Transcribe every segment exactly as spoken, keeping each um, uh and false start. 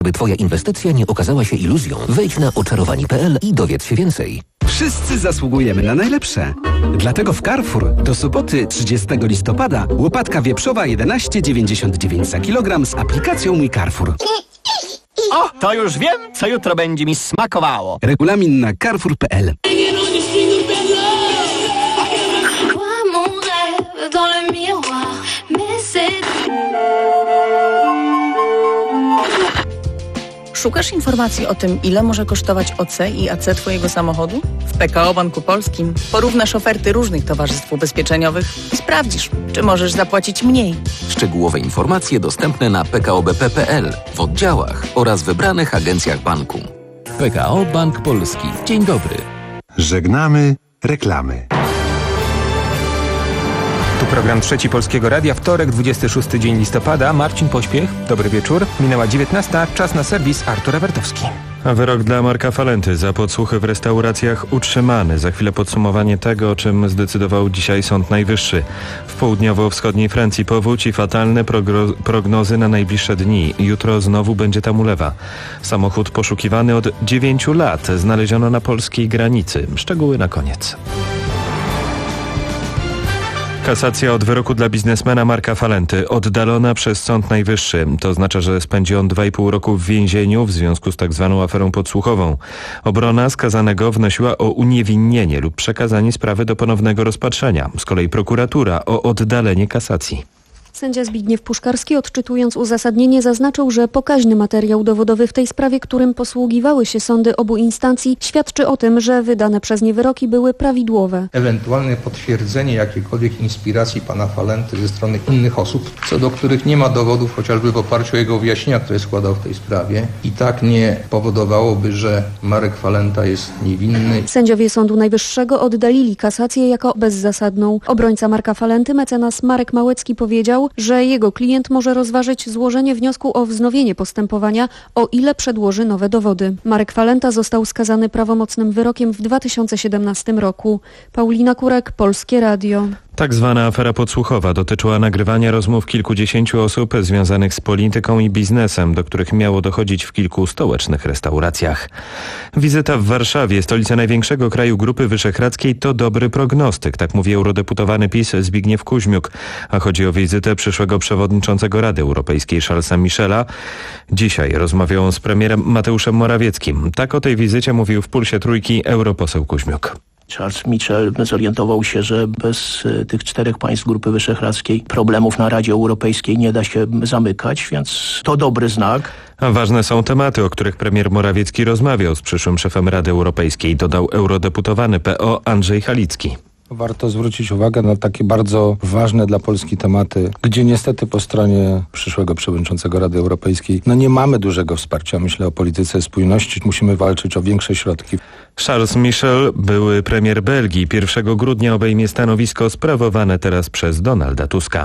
By Twoja inwestycja nie okazała się iluzją, wejdź na oczarowani kropka p l i dowiedz się więcej. Wszyscy zasługujemy na najlepsze. Dlatego w Carrefour do soboty trzydziestego listopada łopatka wieprzowa jedenaście dziewięćdziesiąt dziewięć za kilogram z aplikacją Mój Carrefour. O, to już wiem, co jutro będzie mi smakowało. Regulamin na carrefour kropka p l. Szukasz informacji o tym, ile może kosztować O C i A C Twojego samochodu? W P K O Banku Polskim porównasz oferty różnych towarzystw ubezpieczeniowych i sprawdzisz, czy możesz zapłacić mniej. Szczegółowe informacje dostępne na p k o b p kropka p l, w oddziałach oraz wybranych agencjach banku. P K O Bank Polski. Dzień dobry. Żegnamy reklamy. Tu program Trzeci Polskiego Radia, wtorek, dwudziesty szósty dzień listopada. Marcin Pośpiech, dobry wieczór. Minęła dziewiętnasta, czas na serwis Artur Ewertowski. A wyrok dla Marka Falenty za podsłuchy w restauracjach utrzymany. Za chwilę podsumowanie tego, o czym zdecydował dzisiaj Sąd Najwyższy. W południowo-wschodniej Francji powódź i fatalne progro- prognozy na najbliższe dni. Jutro znowu będzie tam ulewa. Samochód poszukiwany od dziewięciu lat znaleziono na polskiej granicy. Szczegóły na koniec. Kasacja od wyroku dla biznesmena Marka Falenty oddalona przez Sąd Najwyższy. To oznacza, że spędzi on dwa i pół roku w więzieniu w związku z tak zwaną aferą podsłuchową. Obrona skazanego wnosiła o uniewinnienie lub przekazanie sprawy do ponownego rozpatrzenia. Z kolei prokuratura o oddalenie kasacji. Sędzia Zbigniew Puszkarski, odczytując uzasadnienie, zaznaczył, że pokaźny materiał dowodowy w tej sprawie, którym posługiwały się sądy obu instancji, świadczy o tym, że wydane przez nie wyroki były prawidłowe. Ewentualne potwierdzenie jakiejkolwiek inspiracji pana Falenty ze strony innych osób, co do których nie ma dowodów, chociażby w oparciu o jego wyjaśnienia, które składał w tej sprawie, i tak nie powodowałoby, że Marek Falenta jest niewinny. Sędziowie Sądu Najwyższego oddalili kasację jako bezzasadną. Obrońca Marka Falenty, mecenas Marek Małecki, powiedział, że jego klient może rozważyć złożenie wniosku o wznowienie postępowania, o ile przedłoży nowe dowody. Marek Falenta został skazany prawomocnym wyrokiem w dwa tysiące siedemnastym roku. Paulina Kurek, Polskie Radio. Tak zwana afera podsłuchowa dotyczyła nagrywania rozmów kilkudziesięciu osób związanych z polityką i biznesem, do których miało dochodzić w kilku stołecznych restauracjach. Wizyta w Warszawie, stolicy największego kraju Grupy Wyszehradzkiej, to dobry prognostyk, tak mówi eurodeputowany PiS Zbigniew Kuźmiuk. A chodzi o wizytę przyszłego przewodniczącego Rady Europejskiej Charlesa Michela. Dzisiaj rozmawiał on z premierem Mateuszem Morawieckim. Tak o tej wizycie mówił w Pulsie Trójki europoseł Kuźmiuk. Charles Michel zorientował się, że bez tych czterech państw Grupy Wyszehradzkiej problemów na Radzie Europejskiej nie da się zamykać, więc to dobry znak. A ważne są tematy, o których premier Morawiecki rozmawiał z przyszłym szefem Rady Europejskiej, dodał eurodeputowany P O Andrzej Halicki. Warto zwrócić uwagę na takie bardzo ważne dla Polski tematy, gdzie niestety po stronie przyszłego przewodniczącego Rady Europejskiej no nie mamy dużego wsparcia. Myślę o polityce spójności. Musimy walczyć o większe środki. Charles Michel, były premier Belgii, pierwszego grudnia obejmie stanowisko sprawowane teraz przez Donalda Tuska.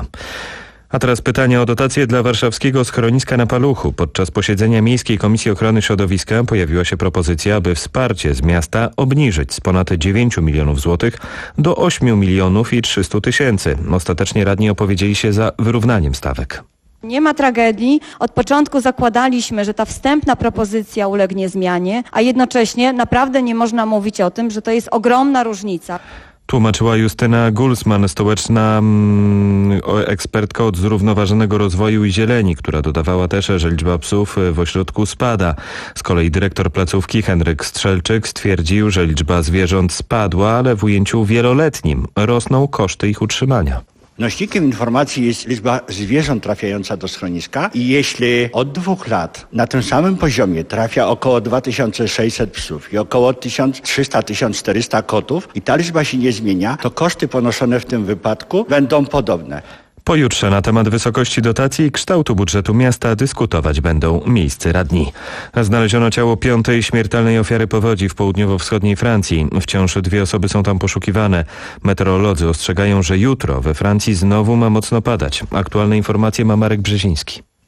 A teraz pytanie o dotację dla warszawskiego schroniska na Paluchu. Podczas posiedzenia Miejskiej Komisji Ochrony Środowiska pojawiła się propozycja, aby wsparcie z miasta obniżyć z ponad dziewięciu milionów złotych do ośmiu milionów i trzystu tysięcy. Ostatecznie radni opowiedzieli się za wyrównaniem stawek. Nie ma tragedii. Od początku zakładaliśmy, że ta wstępna propozycja ulegnie zmianie, a jednocześnie naprawdę nie można mówić o tym, że to jest ogromna różnica. Tłumaczyła Justyna Gulsman, stołeczna mm, ekspertka od zrównoważonego rozwoju i zieleni, która dodawała też, że liczba psów w ośrodku spada. Z kolei dyrektor placówki Henryk Strzelczyk stwierdził, że liczba zwierząt spadła, ale w ujęciu wieloletnim rosną koszty ich utrzymania. Nośnikiem informacji jest liczba zwierząt trafiająca do schroniska i jeśli od dwóch lat na tym samym poziomie trafia około dwa tysiące sześćset psów i około tysiąc trzysta do tysiąc czterysta kotów i ta liczba się nie zmienia, to koszty ponoszone w tym wypadku będą podobne. Pojutrze na temat wysokości dotacji i kształtu budżetu miasta dyskutować będą miejscy radni. Znaleziono ciało piątej śmiertelnej ofiary powodzi w południowo-wschodniej Francji. Wciąż dwie osoby są tam poszukiwane. Meteorolodzy ostrzegają, że jutro we Francji znowu ma mocno padać. Aktualne informacje ma Marek Brzeziński.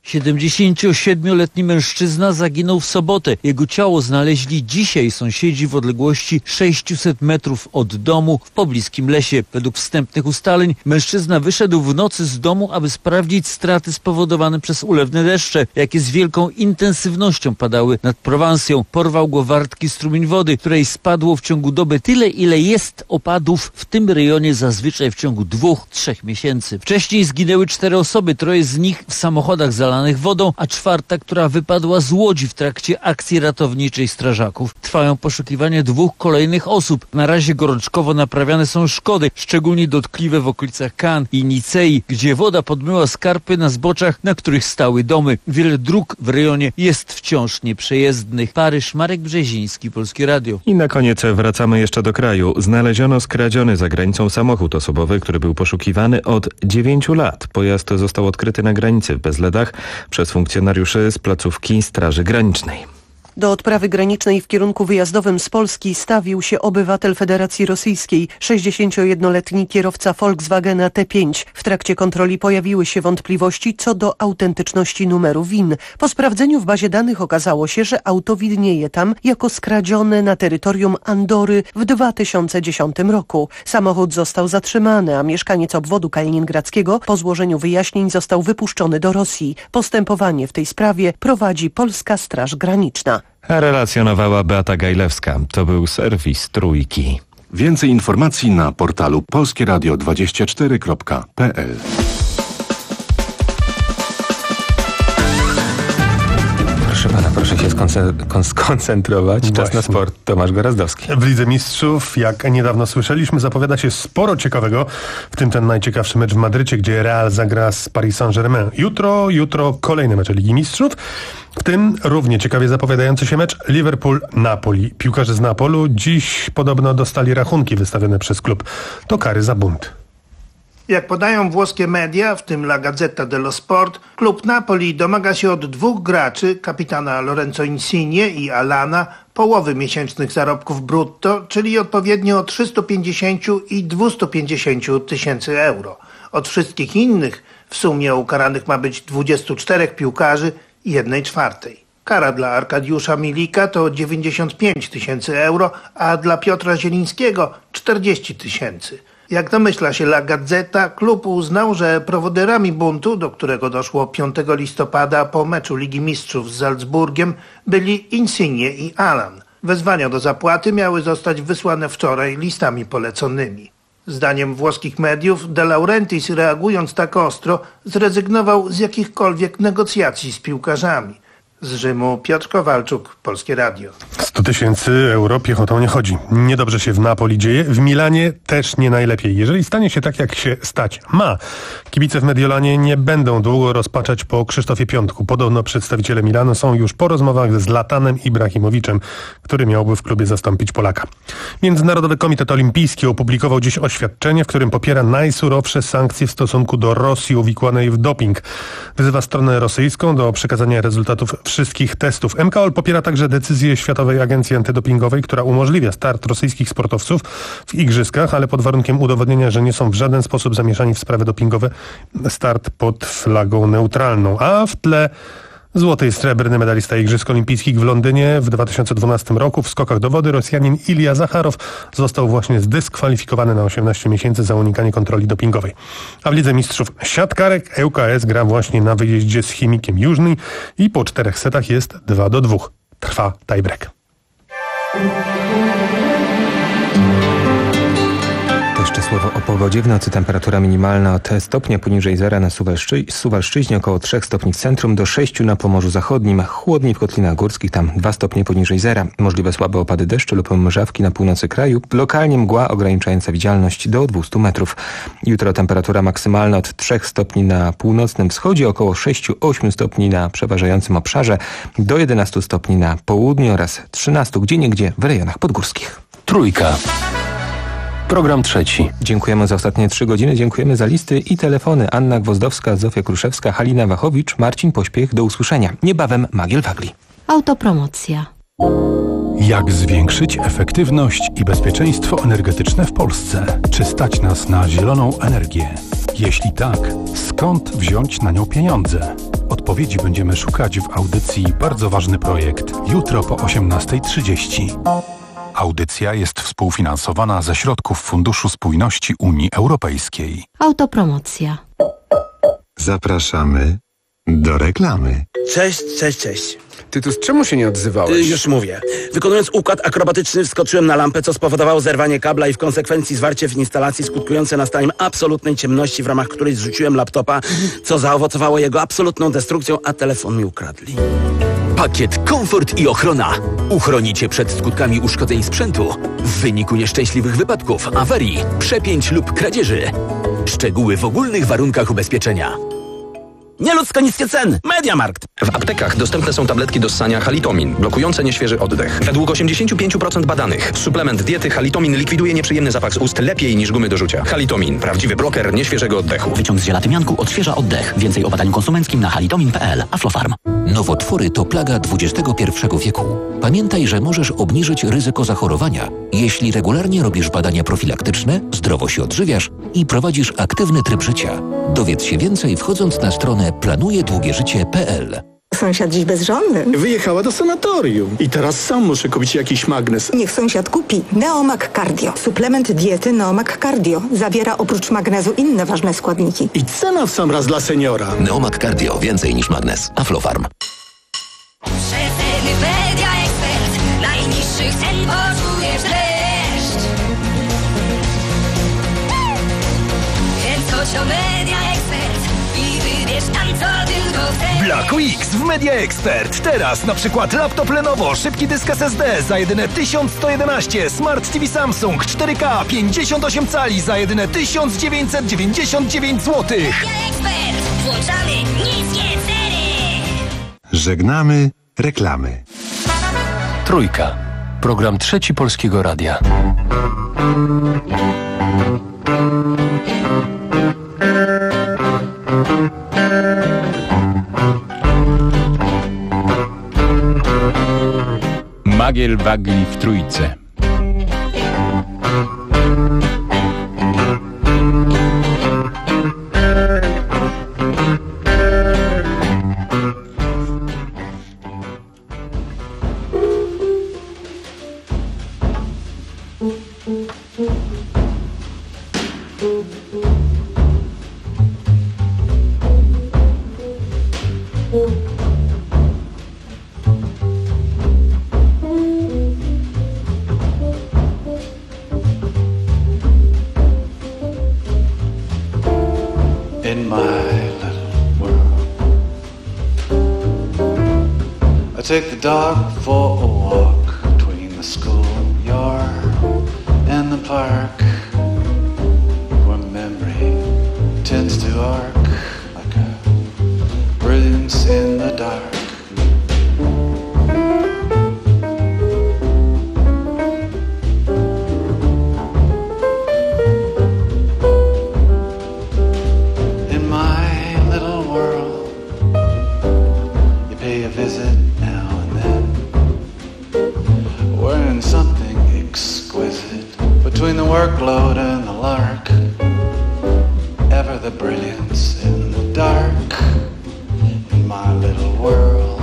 siedemdziesięciosiedmioletni mężczyzna zaginął w sobotę. Jego ciało znaleźli dzisiaj sąsiedzi w odległości sześćset metrów od domu w pobliskim lesie. Według wstępnych ustaleń mężczyzna wyszedł w nocy z domu, aby sprawdzić straty spowodowane przez ulewne deszcze, jakie z wielką intensywnością padały nad Prowansją. Porwał go wartki strumień wody, której spadło w ciągu doby tyle, ile jest opadów w tym rejonie zazwyczaj w ciągu dwóch, trzech miesięcy. Wcześniej zginęły cztery osoby, troje z nich w samochodach zalanych wodą, a czwarta, która wypadła z łodzi w trakcie akcji ratowniczej strażaków. Trwają poszukiwania dwóch kolejnych osób. Na razie gorączkowo naprawiane są szkody, szczególnie dotkliwe w okolicach Cannes i Nicei, gdzie woda podmyła skarpy na zboczach, na których stały domy. Wiele dróg w rejonie jest wciąż nieprzejezdnych. Paryż, Marek Brzeziński, Polskie Radio. I na koniec wracamy jeszcze do kraju. Znaleziono skradziony za granicą samochód osobowy, który był poszukiwany od dziewięciu lat. Pojazd został odkryty na granicy w Bezledach przez funkcjonariuszy z placówki Straży Granicznej. Do odprawy granicznej w kierunku wyjazdowym z Polski stawił się obywatel Federacji Rosyjskiej, sześćdziesięciojednoletni kierowca Volkswagena T pięć. W trakcie kontroli pojawiły się wątpliwości co do autentyczności numeru V I N. Po sprawdzeniu w bazie danych okazało się, że auto widnieje tam jako skradzione na terytorium Andory w dwa tysiące dziesiątym roku. Samochód został zatrzymany, a mieszkaniec obwodu kaliningradzkiego po złożeniu wyjaśnień został wypuszczony do Rosji. Postępowanie w tej sprawie prowadzi Polska Straż Graniczna. Relacjonowała Beata Gajlewska. To był serwis Trójki. Więcej informacji na portalu polskie radio dwadzieścia cztery kropka p l. Proszę pana, proszę się skonce- skoncentrować. Czas Właśnie. na sport. Tomasz Gorazdowski. W Lidze Mistrzów, jak niedawno słyszeliśmy, zapowiada się sporo ciekawego, w tym ten najciekawszy mecz w Madrycie, gdzie Real zagra z Paris Saint-Germain. Jutro, jutro kolejne mecze Ligi Mistrzów, w tym równie ciekawie zapowiadający się mecz Liverpool-Napoli. Piłkarze z Napolu dziś podobno dostali rachunki wystawione przez klub. To kary za bunt. Jak podają włoskie media, w tym La Gazzetta dello Sport, klub Napoli domaga się od dwóch graczy, kapitana Lorenzo Insigne i Alana, połowy miesięcznych zarobków brutto, czyli odpowiednio trzysta pięćdziesiąt i dwieście pięćdziesiąt tysięcy euro. Od wszystkich innych w sumie ukaranych ma być dwudziestu czterech piłkarzy i jednej czwartej. Kara dla Arkadiusza Milika to dziewięćdziesiąt pięć tysięcy euro, a dla Piotra Zielińskiego czterdzieści tysięcy. Jak domyśla się La Gazzetta, klub uznał, że prowodyrami buntu, do którego doszło piątego listopada po meczu Ligi Mistrzów z Salzburgiem, byli Insigne i Alan. Wezwania do zapłaty miały zostać wysłane wczoraj listami poleconymi. Zdaniem włoskich mediów De Laurentiis, reagując tak ostro, zrezygnował z jakichkolwiek negocjacji z piłkarzami. Z Rzymu Piotr Kowalczuk, Polskie Radio. sto tysięcy euro piechotą nie chodzi. Niedobrze się w Napoli dzieje, w Milanie też nie najlepiej. Jeżeli stanie się tak, jak się stać ma, kibice w Mediolanie nie będą długo rozpaczać po Krzysztofie Piątku. Podobno przedstawiciele Milanu są już po rozmowach z Zlatanem Ibrahimowiczem, który miałby w klubie zastąpić Polaka. Międzynarodowy Komitet Olimpijski opublikował dziś oświadczenie, w którym popiera najsurowsze sankcje w stosunku do Rosji uwikłanej w doping. Wyzywa stronę rosyjską do przekazania rezultatów wszystkich testów. M K O L popiera także decyzję Światowej Agencji Antydopingowej, która umożliwia start rosyjskich sportowców w igrzyskach, ale pod warunkiem udowodnienia, że nie są w żaden sposób zamieszani w sprawy dopingowe. Start pod flagą neutralną. A w tle złoty i srebrny medalista Igrzysk Olimpijskich w Londynie w dwa tysiące dwunastym roku w skokach do wody Rosjanin Ilja Zacharow został właśnie zdyskwalifikowany na osiemnaście miesięcy za unikanie kontroli dopingowej. A w Lidze Mistrzów siatkarek Ł K S gra właśnie na wyjeździe z Chimikiem Jużny i po czterech setach jest dwa do dwóch. Trwa tiebreak. Jeszcze słowo o pogodzie. W nocy temperatura minimalna o te stopnie poniżej zera na Suwalszczy- Suwalszczyźnie, około trzech stopni w centrum, do sześciu na Pomorzu Zachodnim, chłodniej w Kotlinach Górskich, tam dwa stopnie poniżej zera. Możliwe słabe opady deszczu lub mrzawki na północy kraju, lokalnie mgła ograniczająca widzialność do dwustu metrów. Jutro temperatura maksymalna od trzech stopni na północnym wschodzie, około sześciu do ośmiu stopni na przeważającym obszarze, do jedenastu stopni na południu oraz trzynastu gdzieniegdzie w rejonach podgórskich. Trójka. Program trzeci. Dziękujemy za ostatnie trzy godziny. Dziękujemy za listy i telefony. Anna Gwozdowska, Zofia Kruszewska, Halina Wachowicz, Marcin Pośpiech. Do usłyszenia. Niebawem Magiel Wagli. Autopromocja. Jak zwiększyć efektywność i bezpieczeństwo energetyczne w Polsce? Czy stać nas na zieloną energię? Jeśli tak, skąd wziąć na nią pieniądze? Odpowiedź Odpowiedzi będziemy szukać w audycji Bardzo ważny projekt jutro po osiemnastej trzydzieści. Audycja jest współfinansowana ze środków Funduszu Spójności Unii Europejskiej. Autopromocja. Zapraszamy do reklamy. Cześć, cześć, cześć. Tytus, czemu się nie odzywałeś? Już mówię. Wykonując układ akrobatyczny wskoczyłem na lampę, co spowodowało zerwanie kabla i w konsekwencji zwarcie w instalacji skutkujące nastaniem absolutnej ciemności, w ramach której zrzuciłem laptopa, co zaowocowało jego absolutną destrukcją, a telefon mi ukradli. Pakiet komfort i ochrona. Uchroni Cię przed skutkami uszkodzeń sprzętu w wyniku nieszczęśliwych wypadków, awarii, przepięć lub kradzieży. Szczegóły w ogólnych warunkach ubezpieczenia. Nieludzko niskie ceny. Mediamarkt. W aptekach dostępne są tabletki do ssania Halitomin, blokujące nieświeży oddech. Według osiemdziesiąt pięć procent badanych suplement diety Halitomin likwiduje nieprzyjemny zapach z ust lepiej niż gumy do rzucia. Halitomin. Prawdziwy bloker nieświeżego oddechu. Wyciąg z ziela tymianku odświeża oddech. Więcej o badaniu konsumenckim na halitomin kropka p l. Aflofarm. Nowotwory to plaga dwudziestego pierwszego wieku. Pamiętaj, że możesz obniżyć ryzyko zachorowania, jeśli regularnie robisz badania profilaktyczne, zdrowo się odżywiasz i prowadzisz aktywny tryb życia. Dowiedz się więcej wchodząc na stronę planuje długie życie kropka p l. Sąsiad dziś bezżonny. Wyjechała do sanatorium i teraz sam muszę kupić jakiś magnes. Niech sąsiad kupi Neomag Cardio. Suplement diety Neomag Cardio. Zawiera oprócz magnezu inne ważne składniki. I cena w sam raz dla seniora. Neomag Cardio. Więcej niż magnes. Aflofarm. Przeceny Media Expert. Najniższych cen poczujesz dreszcz. Więc chodź do Media Expert i wybierz tam co tylko chcesz. Black Weeks w Media Expert. Teraz na przykład laptop Lenovo, szybki dysk S S D za jedyne tysiąc sto jedenaście, Smart T V Samsung cztery K pięćdziesiąt osiem cali za jedyne tysiąc dziewięćset dziewięćdziesiąt dziewięć złotych. Media Expert. Włączamy niskie ceny. Żegnamy reklamy. Trójka. Program Trzeci Polskiego Radia. Magiel Wagli w Trójce. In my little world, I take the dog for a walk between the schoolyard and the park, where memory tends to arc like a brilliance in the dark. Between the workload and the lark, ever the brilliance in the dark. In my little world,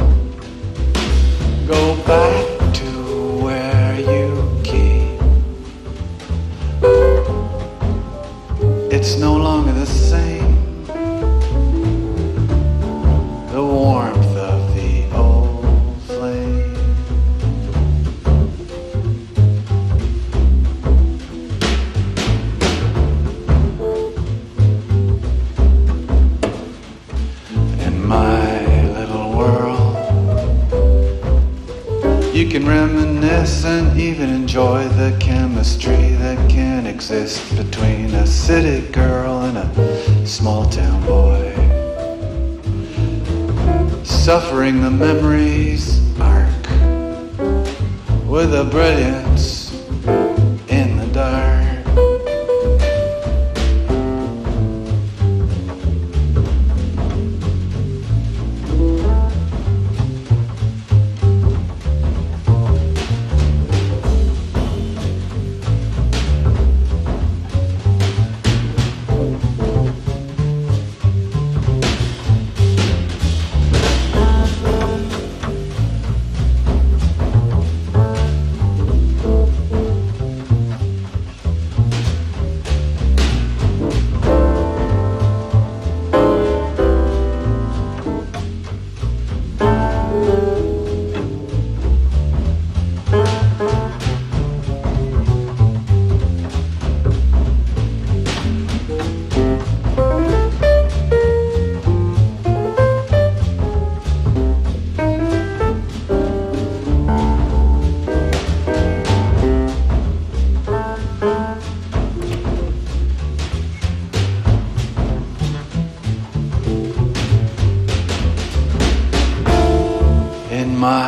go back to where you came. It's no longer the same. The warmth of the old flame. You can reminisce and even enjoy the chemistry that can exist between a city girl and a small town boy. Suffering the memories arc with a brilliance in the dark.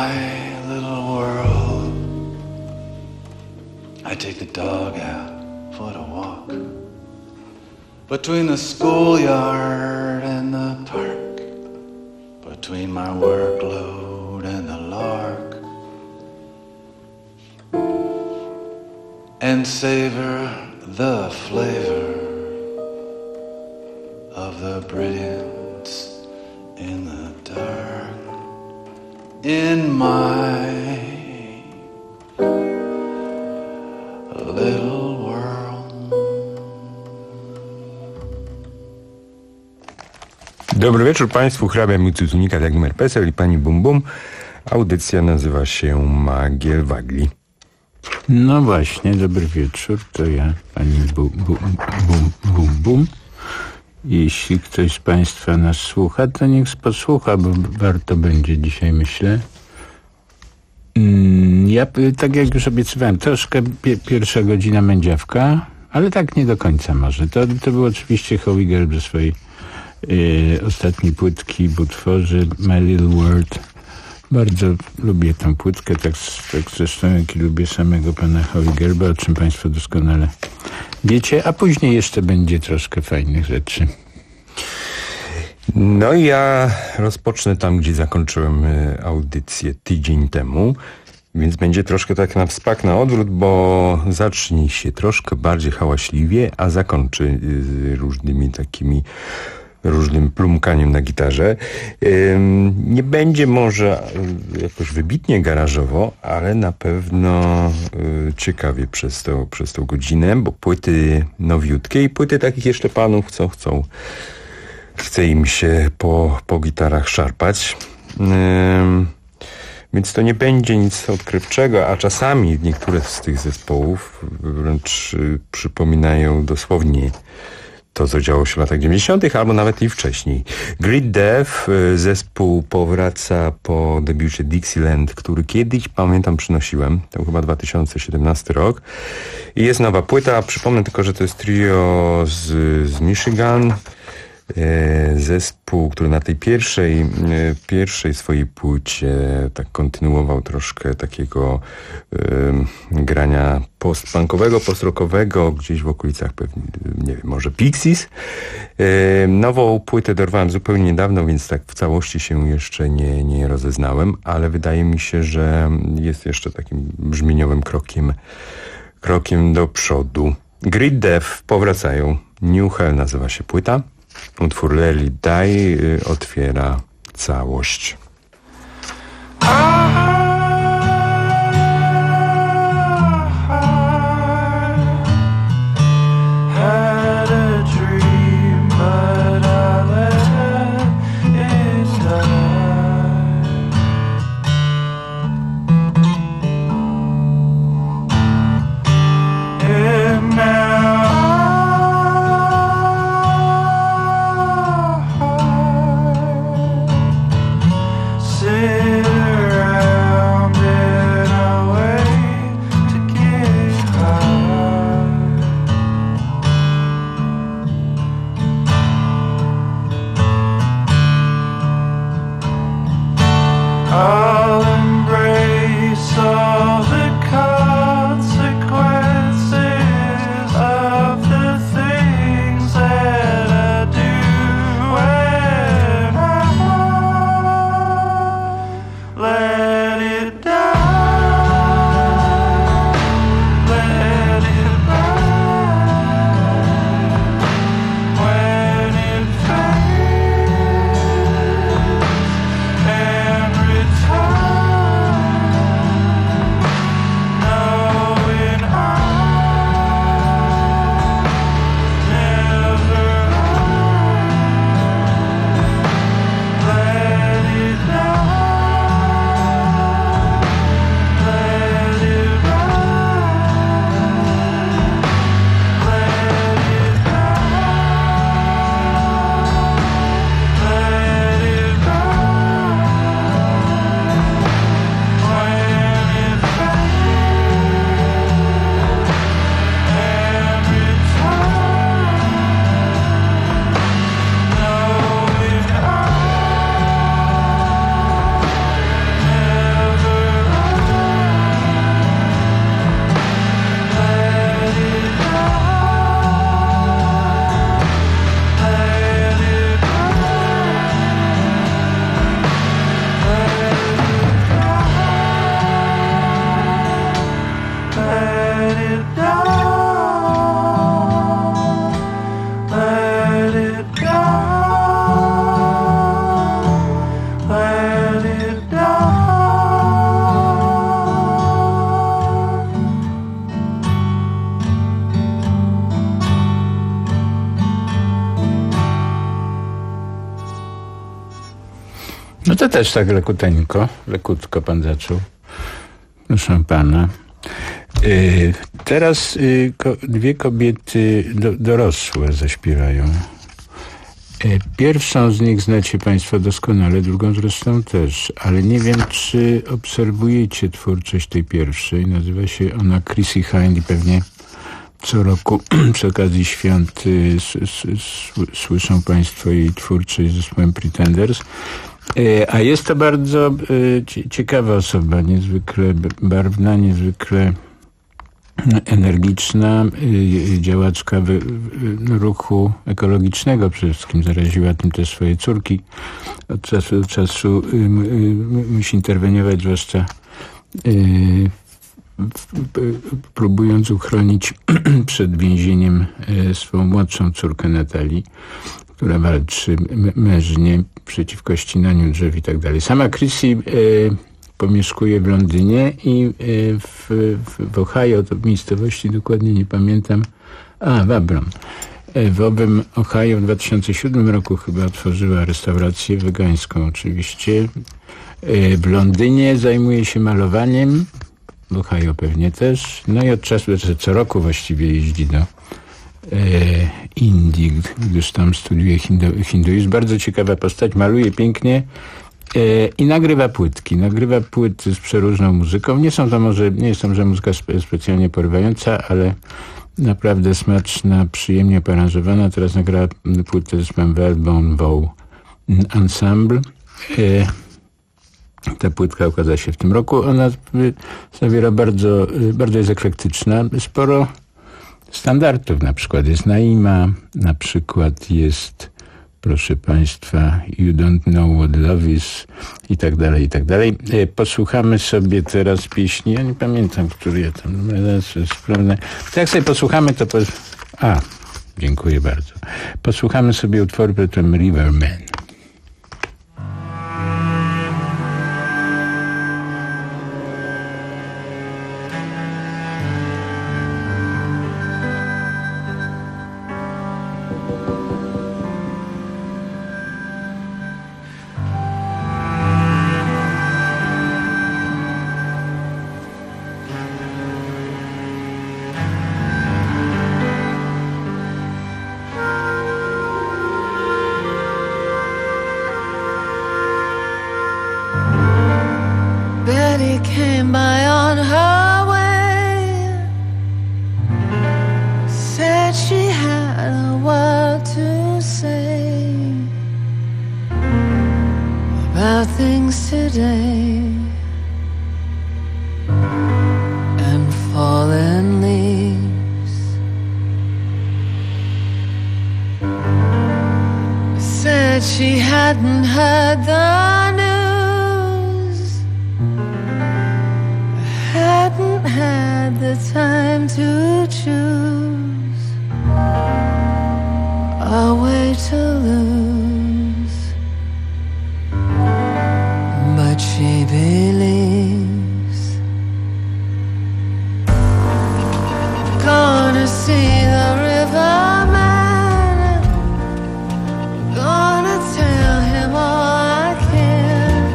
my little world, I take the dog out for a walk between the schoolyard and the park, between my workload and the lark, and savor the flavor of the brilliance in the dark in my little world. Dobry wieczór Państwu, hrabia Micucunika, jak numer PESEL i pani Bum Bum. Audycja nazywa się Magiel Wagli. No właśnie, dobry wieczór, to ja, pani Bum Bum Bum Bum Bum. Jeśli ktoś z Państwa nas słucha, to niech posłucha, bo warto będzie dzisiaj, myślę. Ja, tak jak już obiecywałem, troszkę pie- pierwsza godzina mędziawka, ale tak nie do końca może. To, to był oczywiście Howie Gelb ze swojej yy, ostatniej płytki, bo tworzy My Little World. Bardzo lubię tę płytkę, tak, tak zresztą jak i lubię samego pana Howie Gelba, o czym Państwo doskonale wiecie, a później jeszcze będzie troszkę fajnych rzeczy. No i ja rozpocznę tam, gdzie zakończyłem audycję tydzień temu, więc będzie troszkę tak na wspak na odwrót, bo zacznie się troszkę bardziej hałaśliwie, a zakończy różnymi takimi różnym plumkaniem na gitarze. Nie będzie może jakoś wybitnie garażowo, ale na pewno ciekawie przez, to, przez tą godzinę, bo płyty nowiutkie i płyty takich jeszcze panów, co chcą chce im się po, po gitarach szarpać. Więc to nie będzie nic odkrywczego, a czasami niektóre z tych zespołów wręcz przypominają dosłownie to, co działo się w latach dziewięćdziesiątych, albo nawet i wcześniej. Great Death, zespół powraca po debiucie Dixieland, który kiedyś, pamiętam, przynosiłem. To chyba dwa tysiące siedemnasty rok. I jest nowa płyta. Przypomnę tylko, że to jest trio z, z Michigan. Zespół, który na tej pierwszej, pierwszej swojej płycie tak kontynuował troszkę takiego y, grania post-punkowego, post-rockowego, gdzieś w okolicach pewnie, nie wiem, może Pixies. Y, nową płytę dorwałem zupełnie niedawno, więc tak w całości się jeszcze nie, nie rozeznałem, ale wydaje mi się, że jest jeszcze takim brzmieniowym krokiem, krokiem do przodu. Great Death powracają. New Hell nazywa się płyta. Utwór Let It Die y, otwiera całość. Sit around to też tak lekuteńko, lekutko pan zaczął. Proszę pana. Yy, teraz yy, ko, dwie kobiety do, dorosłe zaśpiewają. Yy, pierwszą z nich znacie państwo doskonale, drugą zresztą też, ale nie wiem, czy obserwujecie twórczość tej pierwszej. Nazywa się ona Chrissie Hynde i pewnie co roku przy okazji świąt y, s, s, s, słyszą państwo jej twórczość z zespołem Pretenders. Y, a jest to bardzo y, ciekawa osoba, niezwykle barwna, niezwykle energiczna, y, działaczka wy, y, ruchu ekologicznego. Przede wszystkim zaraziła tym też swoje córki. Od czasu do czasu y, y, musi interweniować, zwłaszcza y, próbując uchronić przed więzieniem swoją młodszą córkę Natalii, która walczy mężnie przeciwko ścinaniu drzew i tak dalej. Sama Chrissie e, pomieszkuje w Londynie i w, w, w Ohio, to w miejscowości dokładnie nie pamiętam, a w Abram. W owym Ohio w dwa tysiące siódmym roku chyba otworzyła restaurację wegańską oczywiście. W Londynie zajmuje się malowaniem, w Ohio pewnie też. No i od czasu, że co roku właściwie jeździ do e, Indii, gdyż tam studiuje hindu, hinduizm. Bardzo ciekawa postać, maluje pięknie e, i nagrywa płytki. Nagrywa płyty z przeróżną muzyką. Nie są to może, nie jest to może muzyka spe, specjalnie porywająca, ale naprawdę smaczna, przyjemnie poaranżowana. Teraz nagrała płytę z zespołem Wellbone Vow Ensemble. E, Ta płytka ukazała się w tym roku. Ona zawiera bardzo, bardzo jest eklektyczna. Sporo standardów. Na przykład jest Naima, na przykład jest, proszę państwa, You Don't Know What Love Is i tak dalej, i tak dalej. Posłuchamy sobie teraz pieśni. Ja nie pamiętam, który ja tam... Sprawne. Jak sobie posłuchamy, to... Po... A, dziękuję bardzo. Posłuchamy sobie utworu pod tytułem Riverman. Came by on her way, said she had a word to say about things today and fallen leaves. Said she hadn't heard the news, hadn't had the time to choose a way to lose, but she believes. Gonna see the riverman, gonna tell him all I can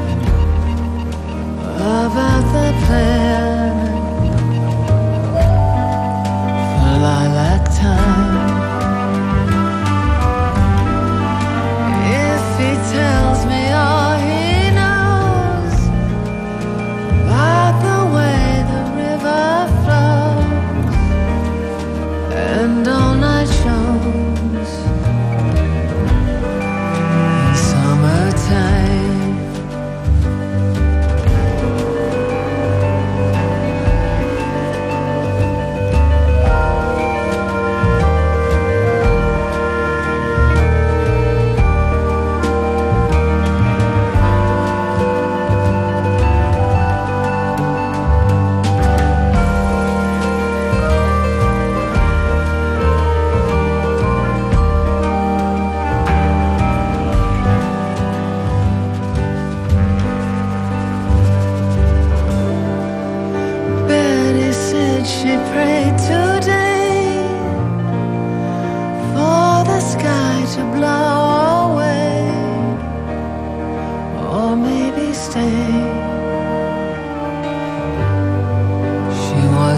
about the plan for lilac time.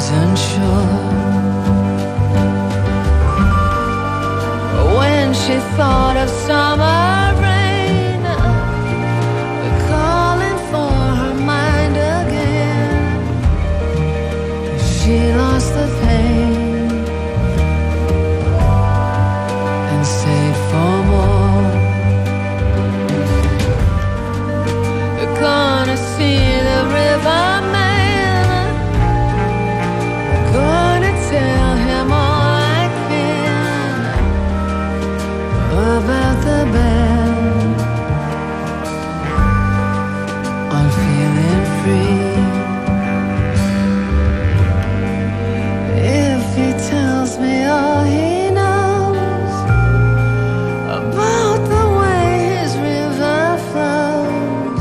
wasn't sure when she thought of summer rain calling for her mind again. She lost the pain and stayed for more. Gonna see the riverman, gonna tell him all I can about the band. I'm feeling free if he tells me all he knows about the way his river flows.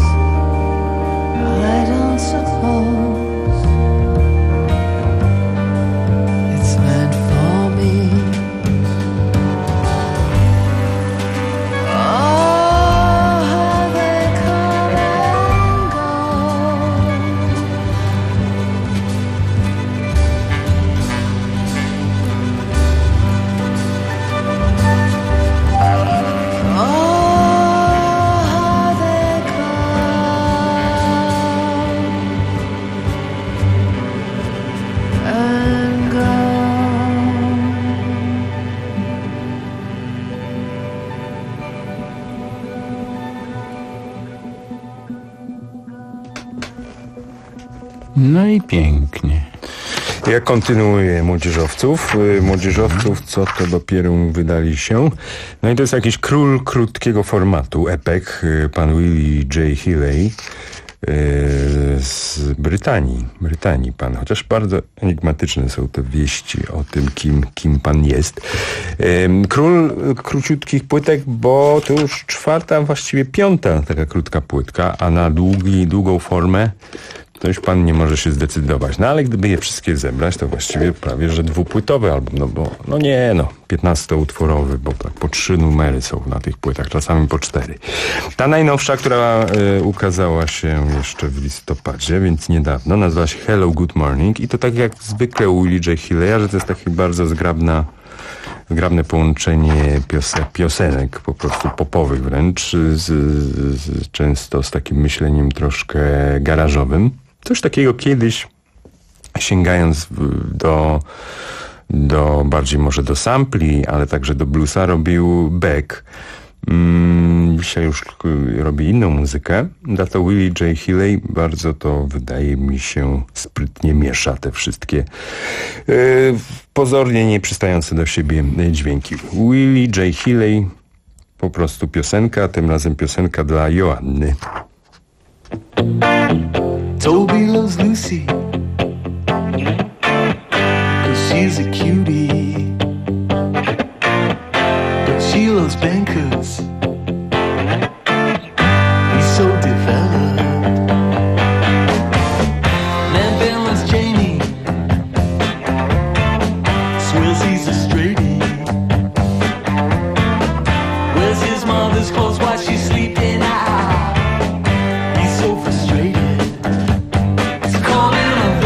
I don't suppose it's meant for me. Oh, how they come and go. Oh, how they come and go. No i pięknie. Ja kontynuuję młodzieżowców. Y, Młodzieżowców, co to dopiero wydali się. No i to jest jakiś król krótkiego formatu, epek, y, pan Willie J. Healey y, z Brytanii. Brytanii pan, chociaż bardzo enigmatyczne są te wieści o tym, kim, kim pan jest. Y, Król króciutkich płytek, bo to już czwarta, właściwie piąta taka krótka płytka, a na długi, długą formę to już pan nie może się zdecydować. No ale gdyby je wszystkie zebrać, to właściwie prawie, że dwupłytowy album, no bo, no nie, no, piętnastoutworowy, bo tak po trzy numery są na tych płytach, czasami po cztery. Ta najnowsza, która y, ukazała się jeszcze w listopadzie, więc niedawno, nazywa się Hello, Good Morning i to tak jak zwykle u Willie J. Healeya, że to jest takie bardzo zgrabna zgrabne połączenie piose, piosenek, po prostu popowych wręcz, z, z, często z takim myśleniem troszkę garażowym. Coś takiego kiedyś, sięgając do, do bardziej może do sampli, ale także do bluesa, robił Beck. Mm, dzisiaj już robi inną muzykę. Za to Willie J. Healey bardzo to, wydaje mi się, sprytnie miesza te wszystkie yy, pozornie nieprzystające do siebie dźwięki. Willie J. Healey, po prostu piosenka, tym razem piosenka dla Joanny. Toby loves Lucy, 'cause she's a cutie, but she loves bankers. He's so developed. Man Ben loves Janie, swears he's a straightie. Wears his mother's clothes while she's sleeping out. He's so frustrated. He's calling her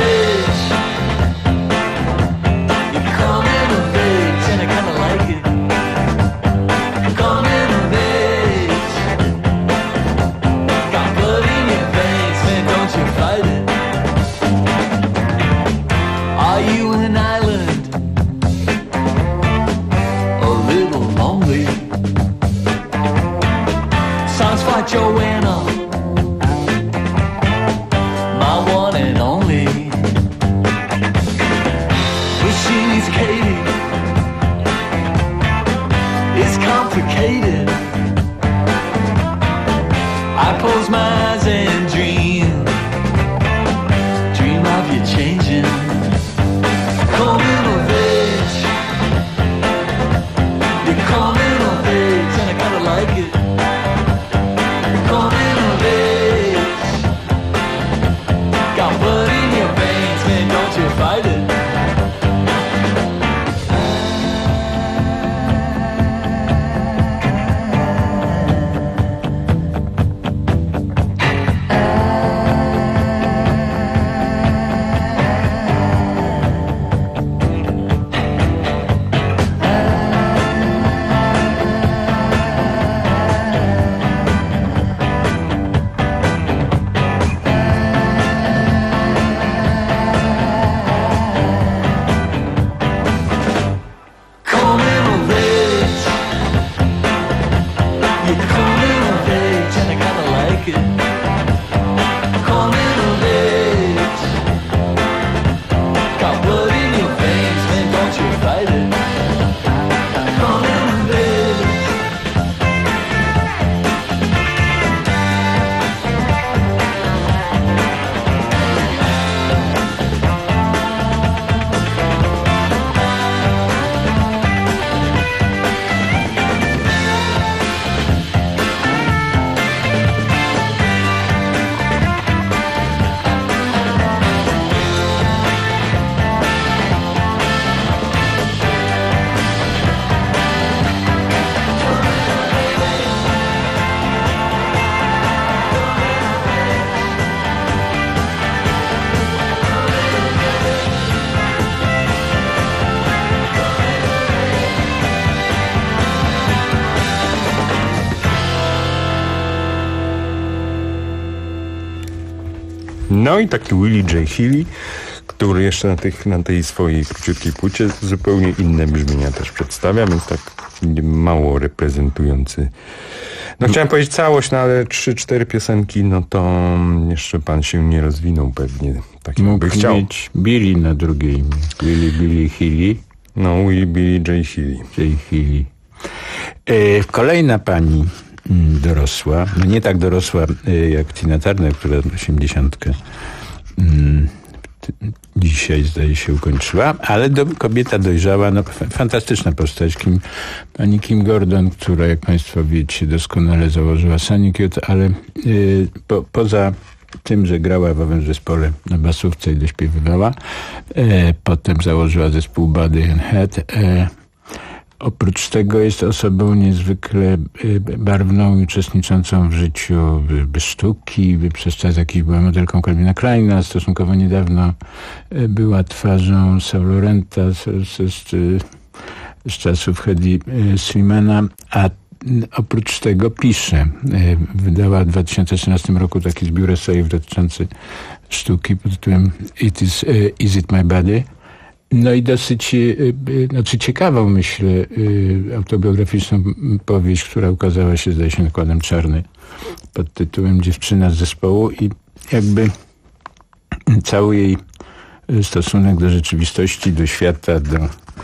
No i taki Willie J. Healy, który jeszcze na, tych, na tej swojej króciutkiej płycie zupełnie inne brzmienia też przedstawia, więc tak mało reprezentujący. No chciałem powiedzieć całość, no ale trzy, cztery piosenki, no to jeszcze pan się nie rozwinął pewnie. Tak Mógł jakby chciał. mieć Billy na drugiej imię. Willie Billy Healy. No, Willie Billy J. Healy. J. Healy. E, kolejna pani mm, dorosła, no nie tak dorosła e, jak Tina Turner, która osiemdziesiątkę mm, dzisiaj zdaje się ukończyła, ale do, kobieta dojrzała, no f- fantastyczna postać, Kim, pani Kim Gordon, która jak państwo wiecie doskonale założyła Sonic Youth, ale y, po, poza tym, że grała w owym zespole na basówce i dośpiewywała, e, potem założyła zespół Body and Head. E, oprócz tego jest osobą niezwykle e, barwną i uczestniczącą w życiu e, sztuki. Przez czas jakiś była modelką Calvina Kleina, stosunkowo niedawno e, była twarzą Saint Laurenta z, z, z, z czasów Hedy e, Slimana, a oprócz tego pisze. Wydała w dwa tysiące trzynastym roku taki zbiór esejów dotyczący sztuki pod tytułem It is, uh, is it my body? No i dosyć znaczy ciekawą, myślę, autobiograficzną powieść, która ukazała się, zdaje się, nakładem Czarny pod tytułem Dziewczyna z zespołu i jakby cały jej stosunek do rzeczywistości, do świata, do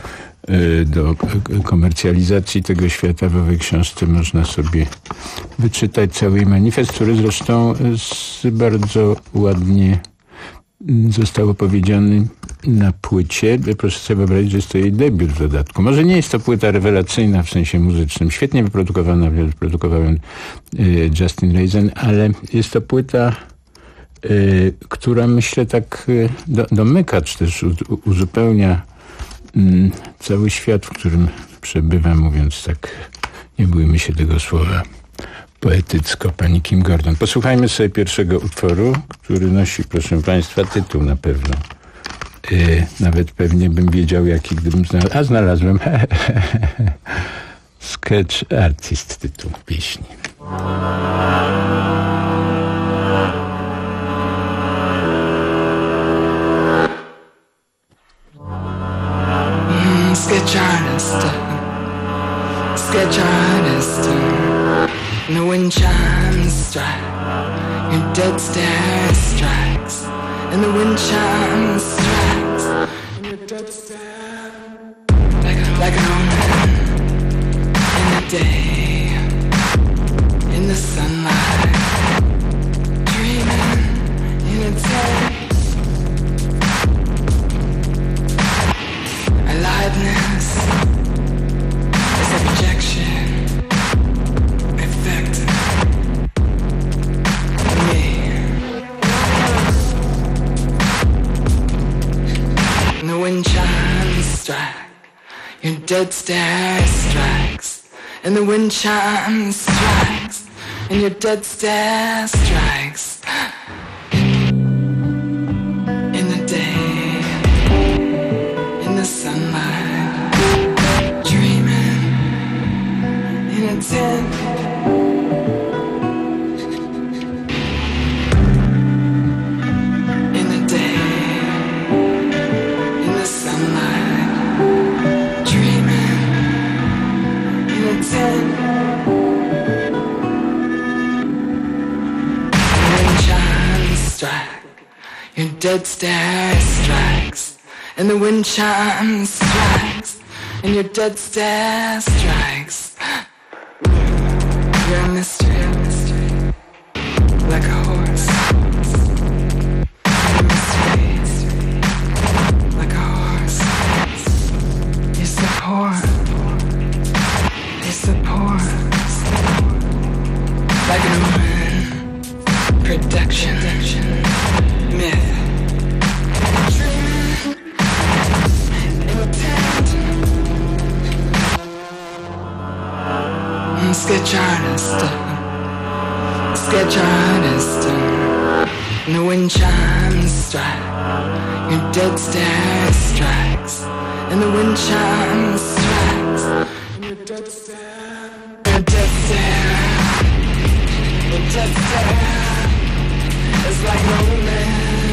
do komercjalizacji tego świata w owej książce można sobie wyczytać cały jej manifest, który zresztą bardzo ładnie został opowiedziany na płycie. Proszę sobie wyobrazić, że jest to jej debiut w dodatku. Może nie jest to płyta rewelacyjna w sensie muzycznym, świetnie wyprodukowana, wyprodukowałem Justin Reisen, ale jest to płyta, która myślę tak do, domyka, czy też u, uzupełnia cały świat, w którym przebywam, mówiąc tak, nie bójmy się tego słowa, poetycko, pani Kim Gordon. Posłuchajmy sobie pierwszego utworu, który nosi, proszę państwa, tytuł na pewno. Yy, nawet pewnie bym wiedział, jaki gdybym znalazł. A znalazłem. Sketch Artist, tytuł pieśni. Sketch artist, sketch artist. And the wind chimes strike, your dead stare strikes. And the wind chimes strikes, and your dead stare like a, like an omen in the day, in the sunlight, dreaming in a day. Aliveness is a projection effect me. And the wind chimes strike, your dead stare strikes. And the wind chimes strikes, and your dead stare strikes. In the day, in the sunlight, dreaming in a tent. In the day, in the sunlight, dreaming in a tent. The wind chimes strike, your dead stare strikes. And the wind chimes strikes, and your dead stare strikes. You're a mystery, a mystery, like a horse. You're a mystery, like a horse. You're so poor, you're so poor, like an omen, production, myth. Sketch artist, sketch artist. And the wind chimes strike, your dead stare strikes. And the wind chimes strikes, and your dead stare, your dead stare, your dead stare is like no man.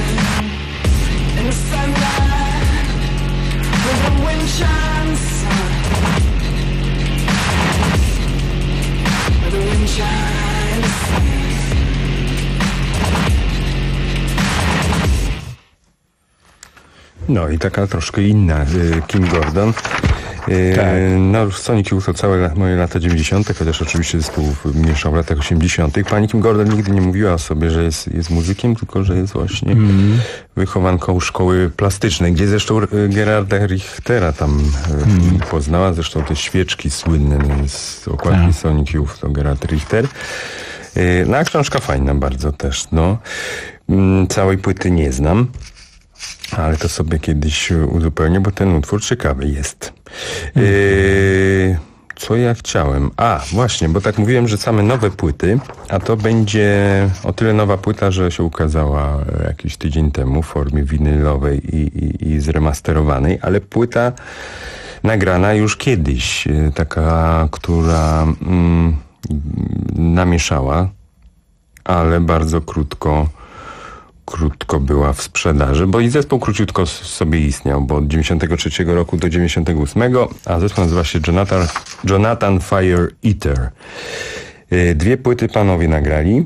No i taka troszkę inna Kim Gordon. Tak. No, Sonic Youth to całe moje lata dziewięćdziesiąte, chociaż oczywiście zespół mieszał w latach osiemdziesiątych. Pani Kim Gordon nigdy nie mówiła o sobie, że jest, jest muzykiem, tylko że jest właśnie mm. wychowanką szkoły plastycznej, gdzie zresztą Gerarda Richtera tam mm. poznała. Zresztą te świeczki słynne z okładki tak. Sonic Youth to Gerard Richter. No a książka fajna bardzo też. No. Całej płyty nie znam, ale to sobie kiedyś uzupełnię, bo ten utwór ciekawy jest. Mm. Yy, co ja chciałem? A, właśnie, bo tak mówiłem, że same nowe płyty, a to będzie o tyle nowa płyta, że się ukazała jakiś tydzień temu w formie winylowej i, i, i zremasterowanej, ale płyta nagrana już kiedyś, taka, która mm, namieszała, ale bardzo krótko krótko była w sprzedaży, bo i zespół króciutko sobie istniał, bo od dziewięćdziesiątego trzeciego roku do dziewięćdziesiątego ósmego, a zespół nazywa się Jonathan, Jonathan Fire Eater. Dwie płyty panowie nagrali,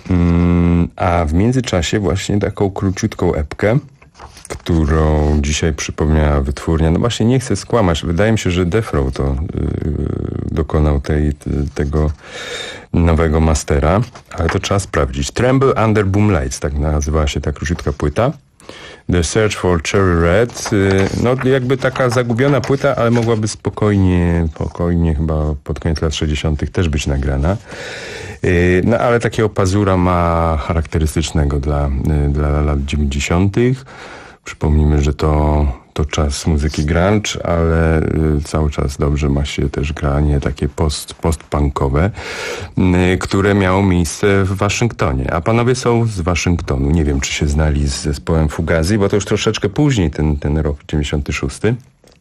a w międzyczasie właśnie taką króciutką epkę, którą dzisiaj przypomniała wytwórnia. No właśnie nie chcę skłamać. Wydaje mi się, że Death Row to yy, dokonał tej, te, tego nowego mastera, ale to trzeba sprawdzić. Tremble Under Boom Lights, tak nazywała się ta króciutka płyta. The Search for Cherry Red. Yy, no jakby taka zagubiona płyta, ale mogłaby spokojnie, spokojnie chyba pod koniec lat sześćdziesiątych też być nagrana. Yy, no ale takiego pazura ma charakterystycznego dla, yy, dla lat dziewięćdziesiątych. Przypomnijmy, że to, to czas muzyki grunge, ale y, cały czas dobrze ma się też granie takie post, post-punkowe, y, które miało miejsce w Waszyngtonie. A panowie są z Waszyngtonu. Nie wiem, czy się znali z zespołem Fugazi, bo to już troszeczkę później, ten, ten rok dziewięćdziesiąty szósty.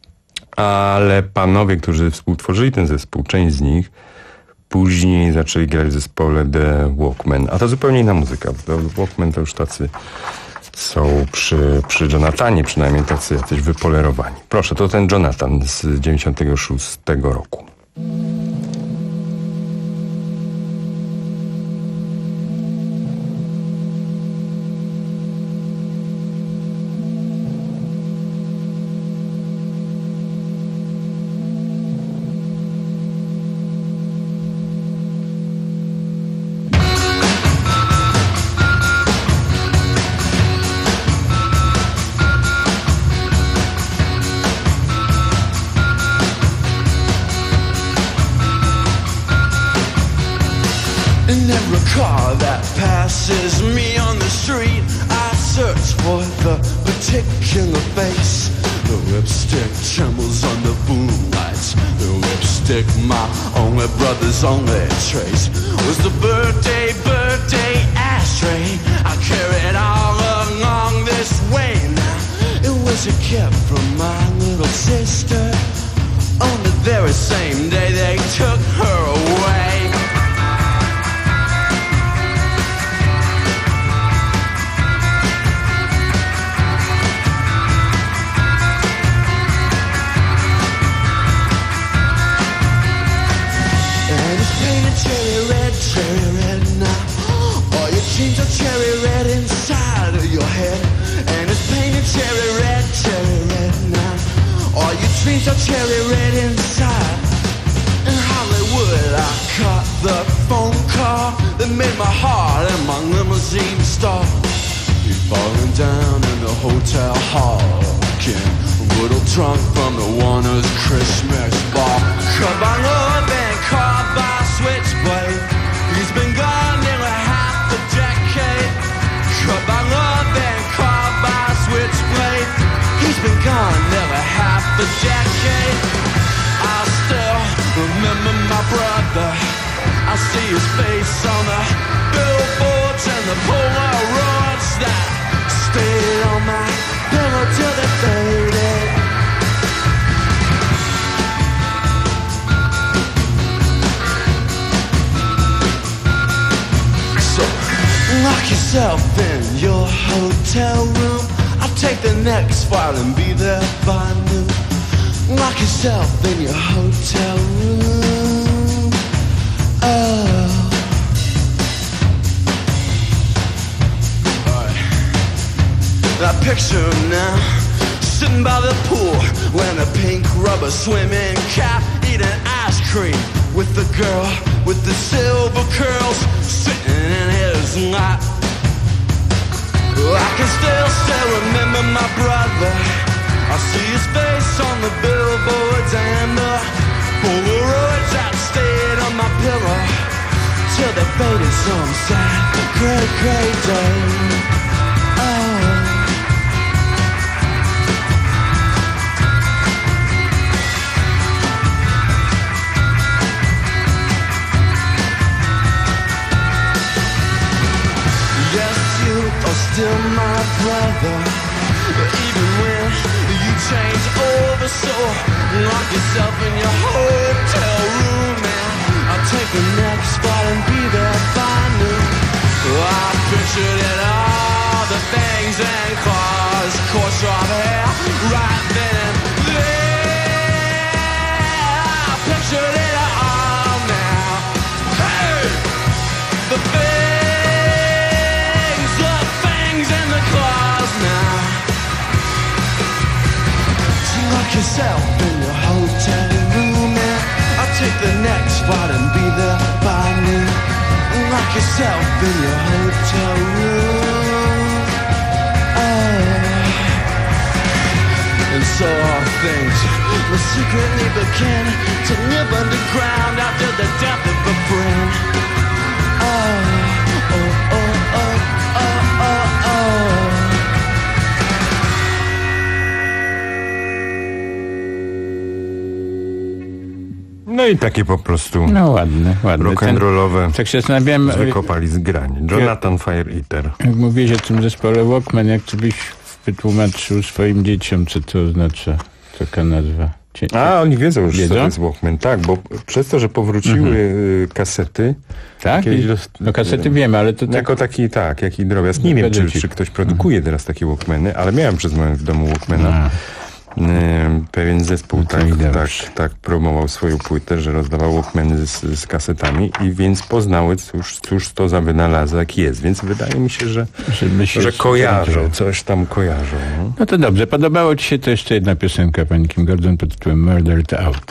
Ale panowie, którzy współtworzyli ten zespół, część z nich później zaczęli grać w zespole The Walkmen. A to zupełnie inna muzyka. The Walkmen to już tacy są przy, przy Jonathanie przynajmniej tacy jacyś wypolerowani. Proszę, to ten Jonathan z dziewięćdziesiątego szóstego roku. car that passes me on the street, I search for the particular face. The lipstick trembles on the boom lights. The lipstick, my only brother's only trace, was the birthday, birthday ashtray. I carry it all along this way now. It was a gift from my little sister. On the very same day they took her away. Cherry red, cherry red now. All your jeans are cherry red inside of your head. And it's painted cherry red, cherry red now. All your dreams are cherry red inside. In Hollywood I caught the phone call that made my heart and my limousine stop. He's falling down in the hotel hall again. A little drunk from the Warner's Christmas ball. Cut by love and caught by switchblade. He's been gone nearly half a decade. Cut by love and caught by switchblade. He's been gone nearly half a decade. I still remember my brother. I see his face on the billboards and the Polaroids that stayed on my pillow till they faded. Lock yourself in your hotel room. I'll take the next flight and be there by noon. Lock yourself in your hotel room. Oh. Alright. I picture him now, sitting by the pool, wearing a pink rubber swimming cap, eating ice cream with the girl with the silver curls sitting in his lap. I can still, still remember my brother. I see his face on the billboards and the Polaroids that stayed on my pillow till they faded some sad, gray, gray day. Oh. Yes, you are still my brother, even when you change over. So lock yourself in your hotel room and I'll take the next spot and be there by noon. I pictured it all, the things and cars, course of hair, right then and there. I pictured it all now. Hey, the things, the things and the cars now. So lock yourself in your hotel room and I'll take the next spot and be there by noon. Lock yourself in your hotel room. Oh. And so all things will secretly begin to live underground after the death of a friend. Oh, oh, oh, oh, oh, oh, oh. No i takie po prostu no ładne, ładne. rock'n'rollowe tak się zastanawiałem, wykopali z grań. Jonathan Fire Eater. Jak mówiłeś o tym zespole Walkman, jak to byś wytłumaczył swoim dzieciom, co to oznacza, taka nazwa? Cie, A, oni wiedzą już, wiedzą? co to jest Walkman. Tak, bo przez to, że powróciły mhm. kasety. Tak? I, no kasety wiemy, ale to tak... Jako taki, tak, jaki drobiazg. Nie wiem, czy, czy ktoś produkuje mhm. teraz takie Walkmany, ale miałem przez moment w domu Walkmana. A. Pewien zespół no tak, tak, tak promował swoją płytę, że rozdawał Walkmany z, z kasetami i więc poznały, cóż, cóż to za wynalazek jest. Więc wydaje mi się, że, że kojarzą, coś tam kojarzą. No? no to dobrze. Podobało ci się to jeszcze jedna piosenka pani Kim Gordon pod tytułem Murdered Out.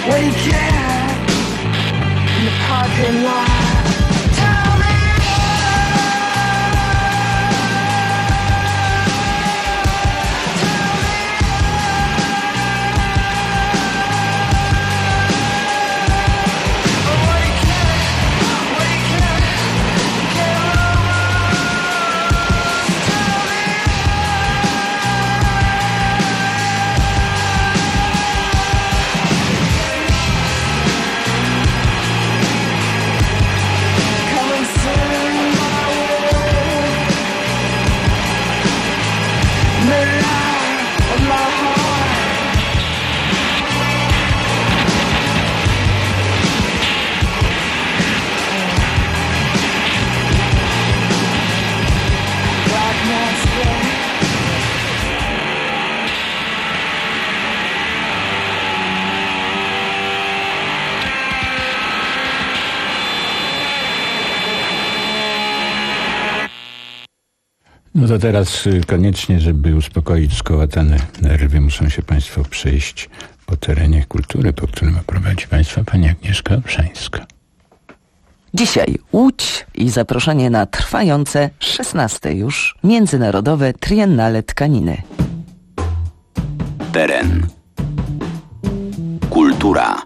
what he can in the parking lot. Tell me No to teraz y, koniecznie, żeby uspokoić skołatane nerwy, muszą się Państwo przejść po terenie kultury, po którym prowadzi Państwa pani Agnieszka Olszańska. Dzisiaj Łódź i zaproszenie na trwające szesnaste już Międzynarodowe Triennale Tkaniny. Teren. Kultura.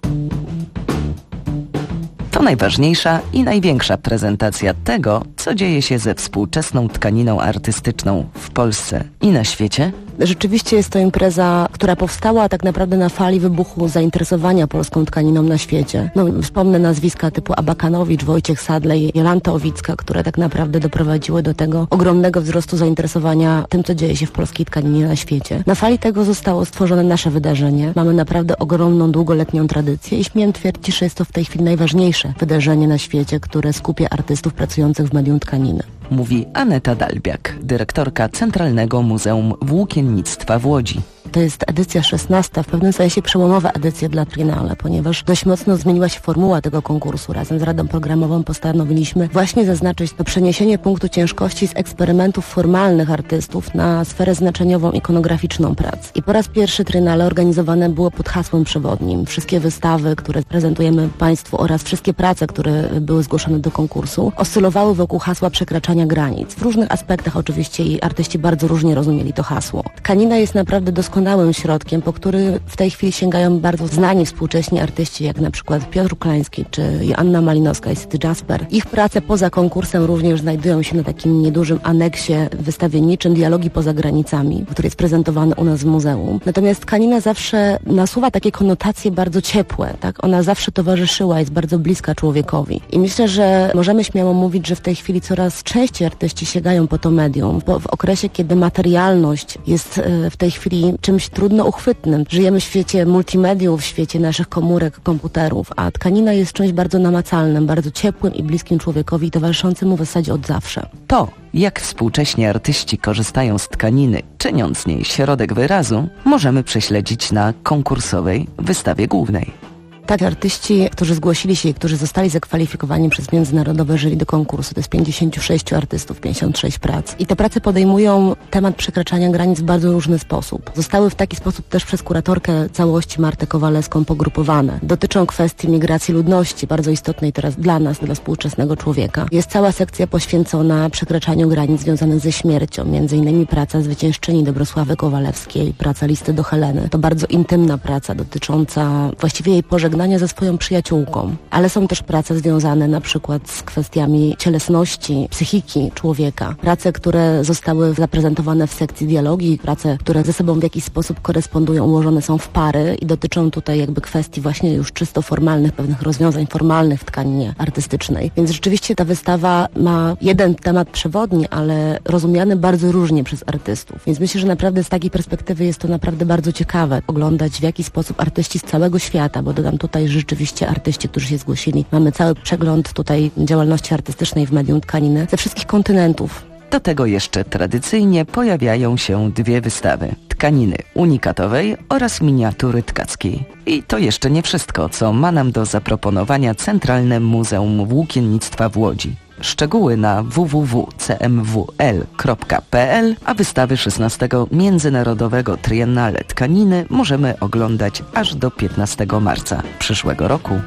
To najważniejsza i największa prezentacja tego, co dzieje się ze współczesną tkaniną artystyczną w Polsce i na świecie. Rzeczywiście jest to impreza, która powstała tak naprawdę na fali wybuchu zainteresowania polską tkaniną na świecie. No, wspomnę nazwiska typu Abakanowicz, Wojciech Sadlej, Jolanta Owicka, które tak naprawdę doprowadziły do tego ogromnego wzrostu zainteresowania tym, co dzieje się w polskiej tkaninie na świecie. Na fali tego zostało stworzone nasze wydarzenie. Mamy naprawdę ogromną, długoletnią tradycję i śmiem twierdzić, że jest to w tej chwili najważniejsze wydarzenie na świecie, które skupia artystów pracujących w medium tkaniny. Mówi Aneta Dalbiak, dyrektorka Centralnego Muzeum Włókiennictwa w Łodzi. To jest edycja szesnasta, w pewnym sensie przełomowa edycja dla Triennale, ponieważ dość mocno zmieniła się formuła tego konkursu. Razem z Radą Programową postanowiliśmy właśnie zaznaczyć to przeniesienie punktu ciężkości z eksperymentów formalnych artystów na sferę znaczeniową, ikonograficzną prac. I po raz pierwszy Triennale organizowane było pod hasłem przewodnim. Wszystkie wystawy, które prezentujemy Państwu oraz wszystkie prace, które były zgłoszone do konkursu, oscylowały wokół hasła przekraczania granic. W różnych aspektach oczywiście i artyści bardzo różnie rozumieli to hasło. Tkanina jest naprawdę doskonałym środkiem, po który w tej chwili sięgają bardzo znani współcześni artyści, jak na przykład Piotr Uklański czy Joanna Malinowska i City Jasper. Ich prace poza konkursem również znajdują się na takim niedużym aneksie wystawienniczym Dialogi poza granicami, który jest prezentowany u nas w muzeum. Natomiast tkanina zawsze nasuwa takie konotacje bardzo ciepłe, tak? Ona zawsze towarzyszyła, jest bardzo bliska człowiekowi. I myślę, że możemy śmiało mówić, że w tej chwili coraz częściej artyści sięgają po to medium, bo w okresie, kiedy materialność jest w tej chwili czymś trudno uchwytnym. Żyjemy w świecie multimediów, w świecie naszych komórek, komputerów, a tkanina jest czymś bardzo namacalnym, bardzo ciepłym i bliskim człowiekowi i towarzyszącym mu w zasadzie od zawsze. To, jak współcześni artyści korzystają z tkaniny, czyniąc z niej środek wyrazu, możemy prześledzić na konkursowej wystawie głównej. Tak, artyści, którzy zgłosili się i którzy zostali zakwalifikowani przez międzynarodowe jury do konkursu, to jest pięćdziesięciu sześciu artystów, pięćdziesiąt sześć prac. I te prace podejmują temat przekraczania granic w bardzo różny sposób. Zostały w taki sposób też przez kuratorkę całości Martę Kowalewską pogrupowane. Dotyczą kwestii migracji ludności, bardzo istotnej teraz dla nas, dla współczesnego człowieka. Jest cała sekcja poświęcona przekraczaniu granic związanych ze śmiercią, między innymi praca zwyciężczyni Dobrosławy Kowalewskiej, praca Listy do Heleny. To bardzo intymna praca dotycząca właściwie jej pożegnania ze swoją przyjaciółką, ale są też prace związane na przykład z kwestiami cielesności, psychiki człowieka. Prace, które zostały zaprezentowane w sekcji dialogii, prace, które ze sobą w jakiś sposób korespondują, ułożone są w pary i dotyczą tutaj jakby kwestii właśnie już czysto formalnych, pewnych rozwiązań formalnych w tkaninie artystycznej. Więc rzeczywiście ta wystawa ma jeden temat przewodni, ale rozumiany bardzo różnie przez artystów. Więc myślę, że naprawdę z takiej perspektywy jest to naprawdę bardzo ciekawe oglądać, w jaki sposób artyści z całego świata, bo dodam tutaj rzeczywiście artyści, którzy się zgłosili. Mamy cały przegląd tutaj działalności artystycznej w medium tkaniny ze wszystkich kontynentów. Do tego jeszcze tradycyjnie pojawiają się dwie wystawy. Tkaniny unikatowej oraz miniatury tkackiej. I to jeszcze nie wszystko, co ma nam do zaproponowania Centralne Muzeum Włókiennictwa w Łodzi. Szczegóły na w w w kropka c m w l kropka p l, a wystawy szesnastego Międzynarodowego Triennale Tkaniny możemy oglądać aż do piętnastego marca przyszłego roku.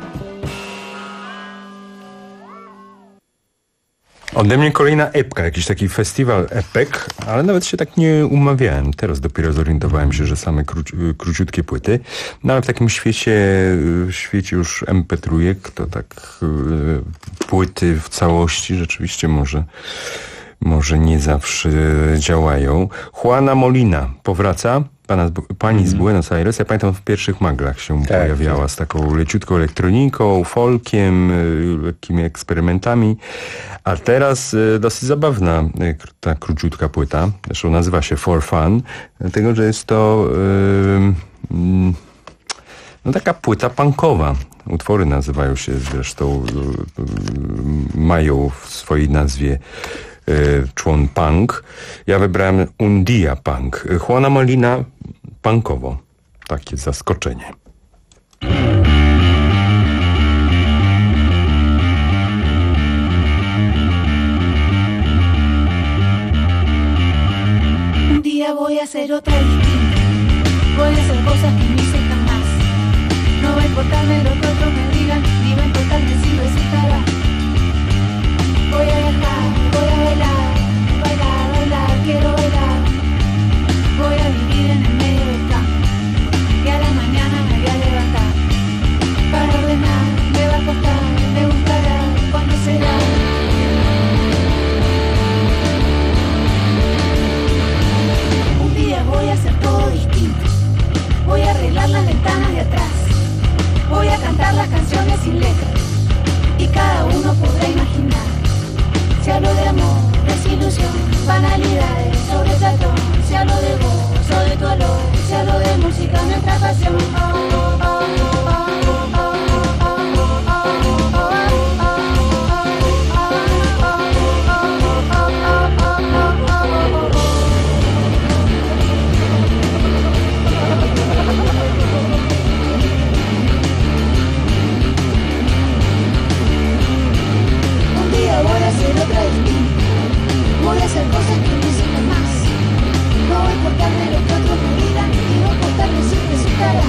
Ode mnie kolejna epka, jakiś taki festiwal epek, ale nawet się tak nie umawiałem. Teraz dopiero zorientowałem się, że same króci, króciutkie płyty. No ale w takim świecie, w świecie już em pe trzy, to tak y, płyty w całości rzeczywiście może, może nie zawsze działają. Juana Molina powraca. Pana, pani z Buenos Aires, ja pamiętam, w pierwszych maglach się tak, pojawiała z taką leciutką elektroniką, folkiem, lekkimi eksperymentami, a teraz dosyć zabawna ta króciutka płyta, zresztą nazywa się For Fun, dlatego, że jest to yy, no taka płyta punkowa. Utwory nazywają się zresztą, yy, mają w swojej nazwie człon punk. Ja wybrałem Un Dia Punk. Juana Molina punkowo. Takie zaskoczenie. Un día voy a hacer otra distinta. Voy a hacer cosas que no hice jamás. No va a importarme lo que otros me digan, ni va a importarme si resultará. Voy a dejar, voy a bailar, bailar, bailar, quiero bailar. Voy a vivir en el medio del campo y a la mañana me voy a levantar. Para ordenar me va a costar, me gustará, cuando será. Un día voy a hacer todo distinto. Voy a arreglar las ventanas de atrás. Voy a cantar las canciones sin letras y cada uno podrá imaginar. Si hablo de amor, desilusión, banalidades, sobre tratón. Si hablo de vos, o de tu olor. Si hablo de música, nuestra pasión. Oh, oh, oh, oh, oh, oh, voy a hacer otra distinta. Voy a hacer cosas que no hice jamás. No voy a importarme lo que otros me digan y no importarme si resultará.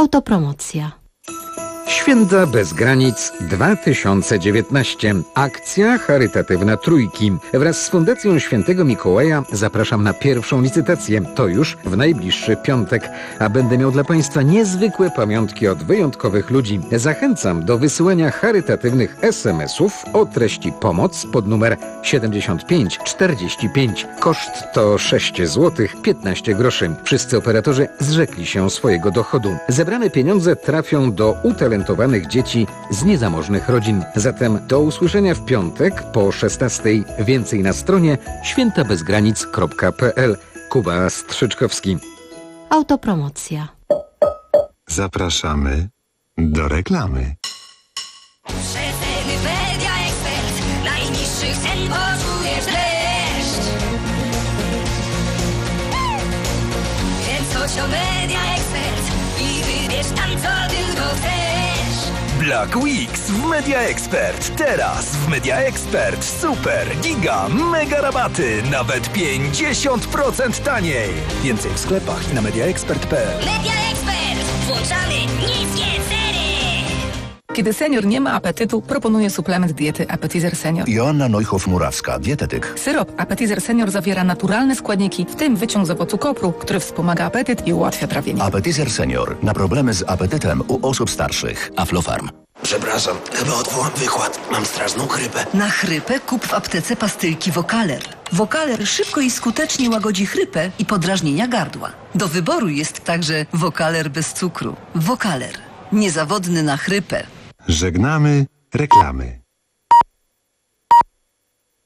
Autopromocja. Święta bez granic dwa tysiące dziewiętnaście. Akcja charytatywna Trójki. Wraz z Fundacją Świętego Mikołaja zapraszam na pierwszą licytację. To już w najbliższy piątek. A będę miał dla Państwa niezwykłe pamiątki od wyjątkowych ludzi. Zachęcam do wysyłania charytatywnych es em esów o treści pomoc pod numer siedemdziesiąt pięć czterdzieści pięć. Koszt to sześć złotych piętnaście groszy. Wszyscy operatorzy zrzekli się swojego dochodu. Zebrane pieniądze trafią do utalentowanych dzieci z niezamożnych rodzin. Zatem do usłyszenia w piątek po szesnastej. Więcej na stronie święta bez granic kropka pe el. Kuba Strzyczkowski. Autopromocja. Zapraszamy do reklamy. Przeceny Media Expert. Najniższych cen poczujesz deszcz. Kręć o Media Expert i wybierz tam, co tylko chcesz. Black Weeks w Media Expert. Teraz w Media Expert super, giga, mega rabaty. Nawet pięćdziesiąt procent taniej. Więcej w sklepach i na mediaexpert kropka pe el. Media Expert. Włączamy niskie ceny. Kiedy senior nie ma apetytu, proponuję suplement diety Appetizer Senior. Joanna Neuchow-Murawska, dietetyk. Syrop Appetizer Senior zawiera naturalne składniki, w tym wyciąg z owocu kopru, który wspomaga apetyt i ułatwia trawienie. Appetizer Senior. Na problemy z apetytem u osób starszych. Aflofarm. Przepraszam, chyba odwołam wykład. Mam straszną chrypę. Na chrypę kup w aptece pastylki Wokaler. Wokaler szybko i skutecznie łagodzi chrypę i podrażnienia gardła. Do wyboru jest także Wokaler bez cukru. Wokaler. Niezawodny na chrypę. Żegnamy reklamy.